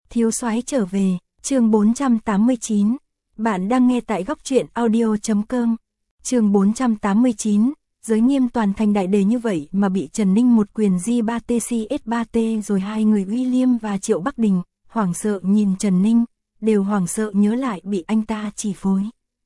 Thiếu soái trở về, chương 489. Bạn đang nghe tại góc truyện audio.com. Chương 489, giới nghiêm toàn thành đại đề như vậy mà bị Trần Ninh một quyền J3TCS3T rồi hai người William và Triệu Bắc Đình, hoảng sợ nhìn Trần Ninh, đều hoảng sợ nhớ lại bị anh ta chỉ phối.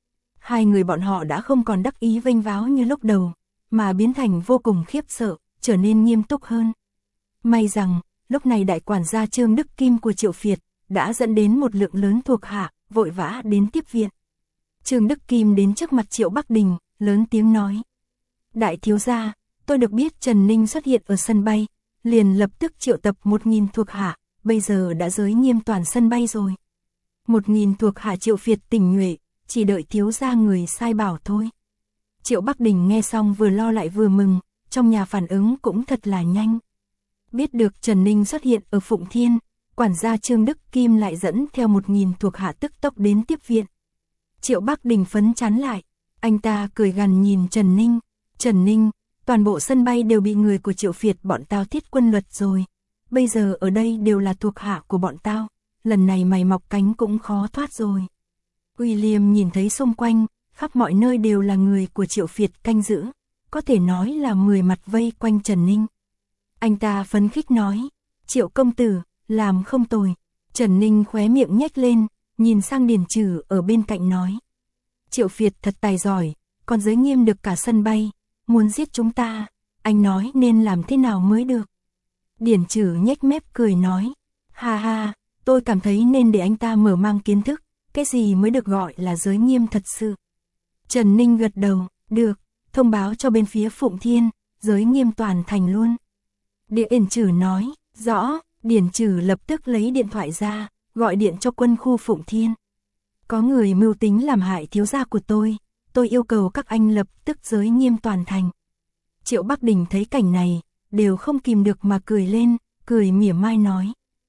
Hai người bọn họ đã không còn đắc ý vênh váo như lúc đầu, mà biến thành vô cùng khiếp sợ, trở nên nghiêm túc hơn. May rằng, lúc này đại quản gia Trương Đức Kim của Triệu Việt đã dẫn đến một lượng lớn thuộc hạ, vội vã đến tiếp viện. Trương Đức Kim đến trước mặt Triệu Bắc Đình, lớn tiếng nói: Đại thiếu gia, tôi được biết Trần Ninh xuất hiện ở sân bay, liền lập tức triệu tập 1.000 thuộc hạ, bây giờ đã giới nghiêm toàn sân bay rồi. 1.000 thuộc hạ Triệu Việt tỉnh nhuệ, chỉ đợi thiếu gia người sai bảo thôi. Triệu Bắc Đình nghe xong vừa lo lại vừa mừng, trong nhà phản ứng cũng thật là nhanh. Biết được Trần Ninh xuất hiện ở Phụng Thiên, quản gia Trương Đức Kim lại dẫn theo 1.000 thuộc hạ tức tốc đến tiếp viện. Triệu Bắc Đình phấn chắn lại, anh ta cười gằn nhìn Trần Ninh: Trần Ninh, toàn bộ sân bay đều bị người của Triệu Việt bọn tao thiết quân luật rồi. Bây giờ ở đây đều là thuộc hạ của bọn tao, lần này mày mọc cánh cũng khó thoát rồi. William nhìn thấy xung quanh, khắp mọi nơi đều là người của Triệu Việt canh giữ, có thể nói là 10 mặt vây quanh Trần Ninh. Anh ta phấn khích nói: Triệu công tử, làm không tồi. Trần Ninh khóe miệng nhếch lên, nhìn sang Điền Trừ ở bên cạnh nói: Triệu Việt thật tài giỏi, còn giới nghiêm được cả sân bay, muốn giết chúng ta, anh nói nên làm thế nào mới được. Điền Trừ nhếch mép cười nói: Ha ha, tôi cảm thấy nên để anh ta mở mang kiến thức, cái gì mới được gọi là giới nghiêm thật sự. Trần Ninh gật đầu: Được, thông báo cho bên phía Phụng Thiên, giới nghiêm toàn thành luôn. Điền Trừ nói: Rõ. Điền Trừ lập tức lấy điện thoại ra, gọi điện cho quân khu Phụng Thiên. Có người mưu tính làm hại thiếu gia của tôi yêu cầu các anh lập tức giới nghiêm toàn thành. Triệu Bắc Đình thấy cảnh này, đều không kìm được mà cười lên, cười mỉa mai nói: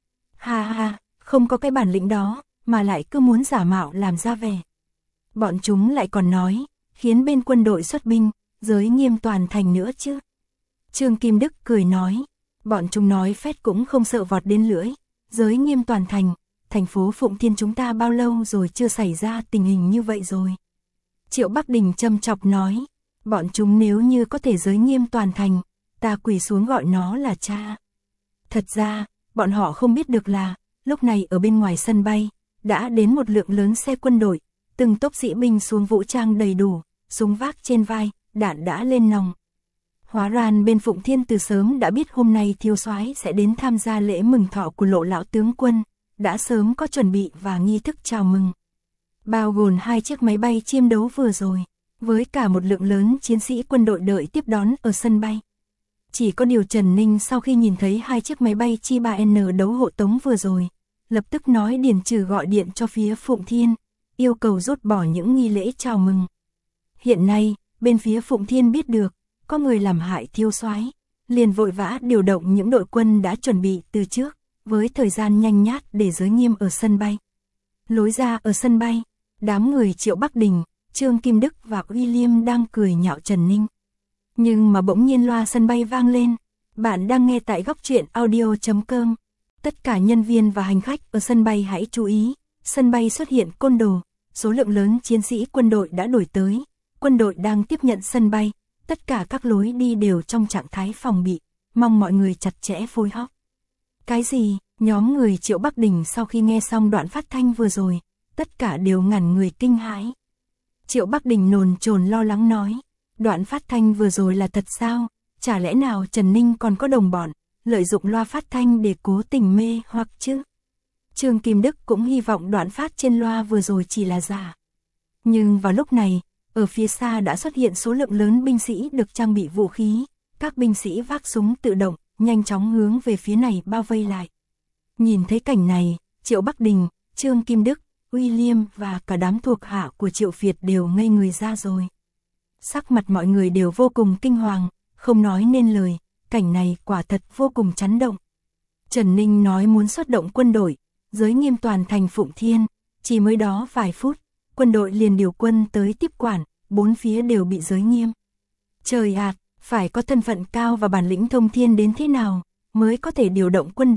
Ha ha, không có cái bản lĩnh đó, mà lại cứ muốn giả mạo làm ra vẻ. Bọn chúng lại còn nói, khiến bên quân đội xuất binh, giới nghiêm toàn thành nữa chứ. Trương Kim Đức cười nói: Bọn chúng nói phét cũng không sợ vọt đến lưỡi, giới nghiêm toàn thành, thành phố Phụng Thiên chúng ta bao lâu rồi chưa xảy ra tình hình như vậy rồi. Triệu Bắc Đình châm chọc nói: Bọn chúng nếu như có thể giới nghiêm toàn thành, ta quỳ xuống gọi nó là cha. Thật ra, bọn họ không biết được là, lúc này ở bên ngoài sân bay, đã đến một lượng lớn xe quân đội, từng tốp sĩ binh xuống vũ trang đầy đủ, súng vác trên vai, đạn đã lên nòng. Hóa ra bên Phụng Thiên từ sớm đã biết hôm nay thiếu soái sẽ đến tham gia lễ mừng thọ của Lộ lão tướng quân, đã sớm có chuẩn bị và nghi thức chào mừng. Bao gồm 2 chiếc máy bay chiêm đấu vừa rồi, với cả một lượng lớn chiến sĩ quân đội đợi tiếp đón ở sân bay. Chỉ có điều Trần Ninh sau khi nhìn thấy 2 chiếc máy bay Chi 3N đấu hộ tống vừa rồi, lập tức nói Điền Trừ gọi điện cho phía Phụng Thiên, yêu cầu rút bỏ những nghi lễ chào mừng. Hiện nay, bên phía Phụng Thiên biết được, có người làm hại thiếu soái, liền vội vã điều động những đội quân đã chuẩn bị từ trước, với thời gian nhanh nhát để giới nghiêm ở sân bay. Lối ra ở sân bay, đám người Triệu Bắc Đình, Trương Kim Đức và William đang cười nhạo Trần Ninh. Nhưng mà bỗng nhiên loa sân bay vang lên: Bạn đang nghe tại góc truyện audio.com. Tất cả nhân viên và hành khách ở sân bay hãy chú ý, sân bay xuất hiện côn đồ, số lượng lớn chiến sĩ quân đội đã đuổi tới, quân đội đang tiếp nhận sân bay, tất cả các lối đi đều trong trạng thái phòng bị, mong mọi người chặt chẽ phối hợp. Cái gì? Nhóm người Triệu Bắc Đình sau khi nghe xong đoạn phát thanh vừa rồi, tất cả đều ngẩn người kinh hãi. Triệu Bắc Đình nồn chồn lo lắng nói: Đoạn phát thanh vừa rồi là thật sao? Chả lẽ nào Trần Ninh còn có đồng bọn, lợi dụng loa phát thanh để cố tình mê hoặc chứ? Trương Kim Đức cũng hy vọng đoạn phát trên loa vừa rồi chỉ là giả. Nhưng vào lúc này, ở phía xa đã xuất hiện số lượng lớn binh sĩ được trang bị vũ khí, các binh sĩ vác súng tự động, nhanh chóng hướng về phía này bao vây lại. Nhìn thấy cảnh này, Triệu Bắc Đình, Trương Kim Đức, William và cả đám thuộc hạ của Triệu Việt đều ngây người ra rồi. Sắc mặt mọi người đều vô cùng kinh hoàng, không nói nên lời, cảnh này quả thật vô cùng chấn động. Trần Ninh nói muốn xuất động quân đội, giới nghiêm toàn thành Phụng Thiên, chỉ mới đó vài phút, quân đội liền điều quân tới tiếp quản, bốn phía đều bị giới nghiêm. Trời ạ, phải có thân phận cao và bản lĩnh thông thiên đến thế nào, mới có thể điều động quân đội,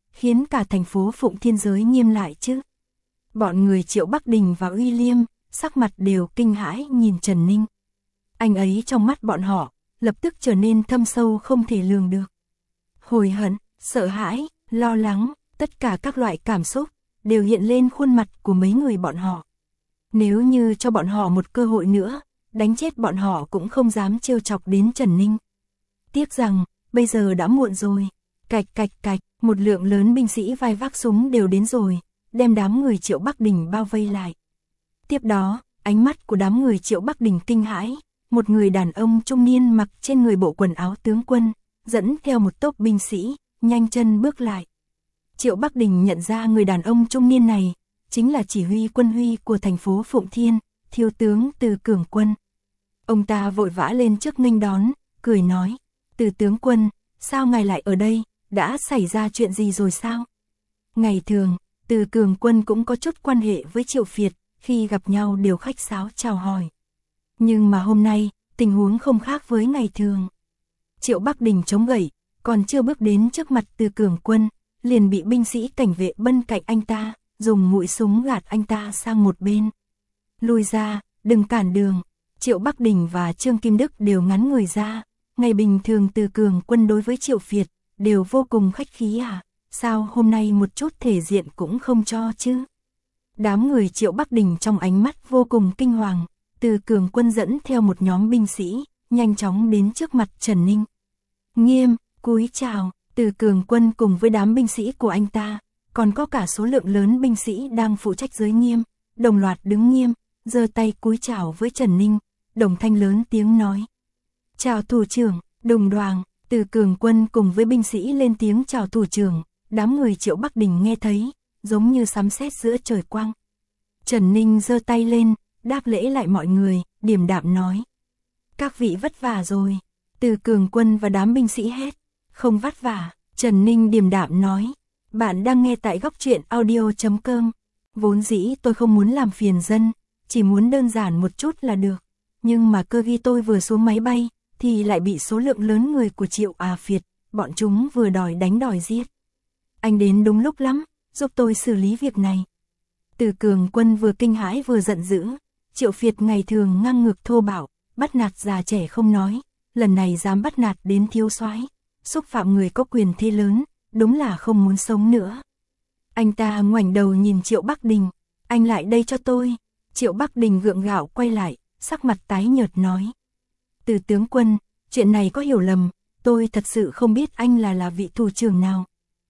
khiến cả thành phố Phụng Thiên giới nghiêm lại chứ. Bọn người Triệu Bắc Đình và Uy Liêm, sắc mặt đều kinh hãi nhìn Trần Ninh. Anh ấy trong mắt bọn họ, lập tức trở nên thâm sâu không thể lường được. Hối hận, sợ hãi, lo lắng, tất cả các loại cảm xúc, đều hiện lên khuôn mặt của mấy người bọn họ. Nếu như cho bọn họ một cơ hội nữa, đánh chết bọn họ cũng không dám trêu chọc đến Trần Ninh. Tiếc rằng, bây giờ đã muộn rồi. Cạch cạch cạch, một lượng lớn binh sĩ vai vác súng đều đến rồi, đem đám người Triệu Bắc Đình bao vây lại. Tiếp đó, ánh mắt của đám người Triệu Bắc Đình kinh hãi, một người đàn ông trung niên mặc trên người bộ quần áo tướng quân, dẫn theo một tốp binh sĩ, nhanh chân bước lại. Triệu Bắc Đình nhận ra người đàn ông trung niên này, chính là chỉ huy quân huy của thành phố Phụng Thiên, thiếu tướng Từ Cường Quân. Ông ta vội vã lên trước nghênh đón, cười nói, Từ tướng quân, sao ngài lại ở đây, đã xảy ra chuyện gì rồi sao? Ngày thường, Từ Cường Quân cũng có chút quan hệ với Triệu Việt, khi gặp nhau đều khách sáo chào hỏi. Nhưng mà hôm nay, tình huống không khác với ngày thường. Triệu Bắc Đình chống gậy, còn chưa bước đến trước mặt Từ Cường Quân, liền bị binh sĩ cảnh vệ bên cạnh anh ta, dùng mũi súng gạt anh ta sang một bên. Lùi ra, đừng cản đường. Triệu Bắc Đình và Trương Kim Đức đều ngắn người ra. Ngày bình thường Từ Cường Quân đối với Triệu Việt, đều vô cùng khách khí à, sao hôm nay một chút thể diện cũng không cho chứ? Đám người Triệu Bắc Đình trong ánh mắt vô cùng kinh hoàng, Từ Cường Quân dẫn theo một nhóm binh sĩ, nhanh chóng đến trước mặt Trần Ninh. Nghiêm, cúi chào. Từ Cường Quân cùng với đám binh sĩ của anh ta, còn có cả số lượng lớn binh sĩ đang phụ trách giới nghiêm, đồng loạt đứng nghiêm, giơ tay cúi chào với Trần Ninh, đồng thanh lớn tiếng nói. Chào thủ trưởng, Đùng Đoàng. Từ Cường Quân cùng với binh sĩ lên tiếng chào thủ trưởng, đám người Triệu Bắc Đình nghe thấy, giống như sấm sét giữa trời quang. Trần Ninh giơ tay lên, đáp lễ lại mọi người, điềm đạm nói. Các vị vất vả rồi. Từ Cường Quân và đám binh sĩ hét. Không vất vả, Trần Ninh điềm đạm nói. Bạn đang nghe tại góc truyện audio.com. Vốn dĩ tôi không muốn làm phiền dân, chỉ muốn đơn giản một chút là được. Nhưng mà cơ ghi tôi vừa xuống máy bay, thì lại bị số lượng lớn người của Triệu Việt, bọn chúng vừa đòi đánh đòi giết. Anh đến đúng lúc lắm, giúp tôi xử lý việc này. Từ Cường Quân vừa kinh hãi vừa giận dữ, Triệu Việt ngày thường ngang ngược thô bạo, bắt nạt già trẻ không nói, lần này dám bắt nạt đến thiếu soái, xúc phạm người có quyền thế lớn, đúng là không muốn sống nữa. Anh ta ngoảnh đầu nhìn Triệu Bắc Đình, anh lại đây cho tôi. Triệu Bắc Đình gượng gạo quay lại, sắc mặt tái nhợt nói. Từ tướng quân, chuyện này có hiểu lầm, tôi thật sự không biết anh là vị thủ trưởng nào.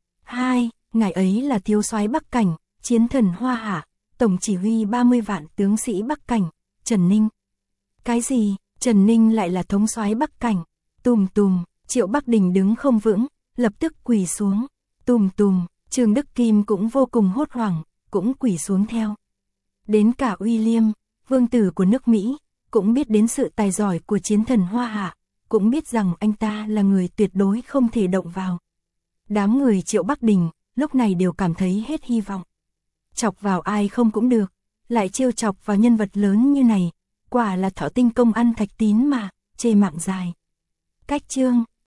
Hai, ngài ấy là thiếu soái Bắc Cảnh, chiến thần Hoa Hạ, tổng chỉ huy 30 vạn tướng sĩ Bắc Cảnh, Trần Ninh. Cái gì, Trần Ninh lại là thống soái Bắc Cảnh? Tùm tùm, Triệu Bắc Đình đứng không vững, lập tức quỳ xuống. Tùm tùm, Trương Đức Kim cũng vô cùng hốt hoảng, cũng quỳ xuống theo. Đến cả Uy Liêm, vương tử của nước Mỹ, cũng biết đến sự tài giỏi của chiến thần Hoa Hạ, cũng biết rằng anh ta là người tuyệt đối không thể động vào. Đám người Triệu Bắc Đình, lúc này đều cảm thấy hết hy vọng. Chọc vào ai không cũng được, lại trêu chọc vào nhân vật lớn như này, quả là thỏ tinh công ăn thạch tín mà, chê mạng dài. Cách chương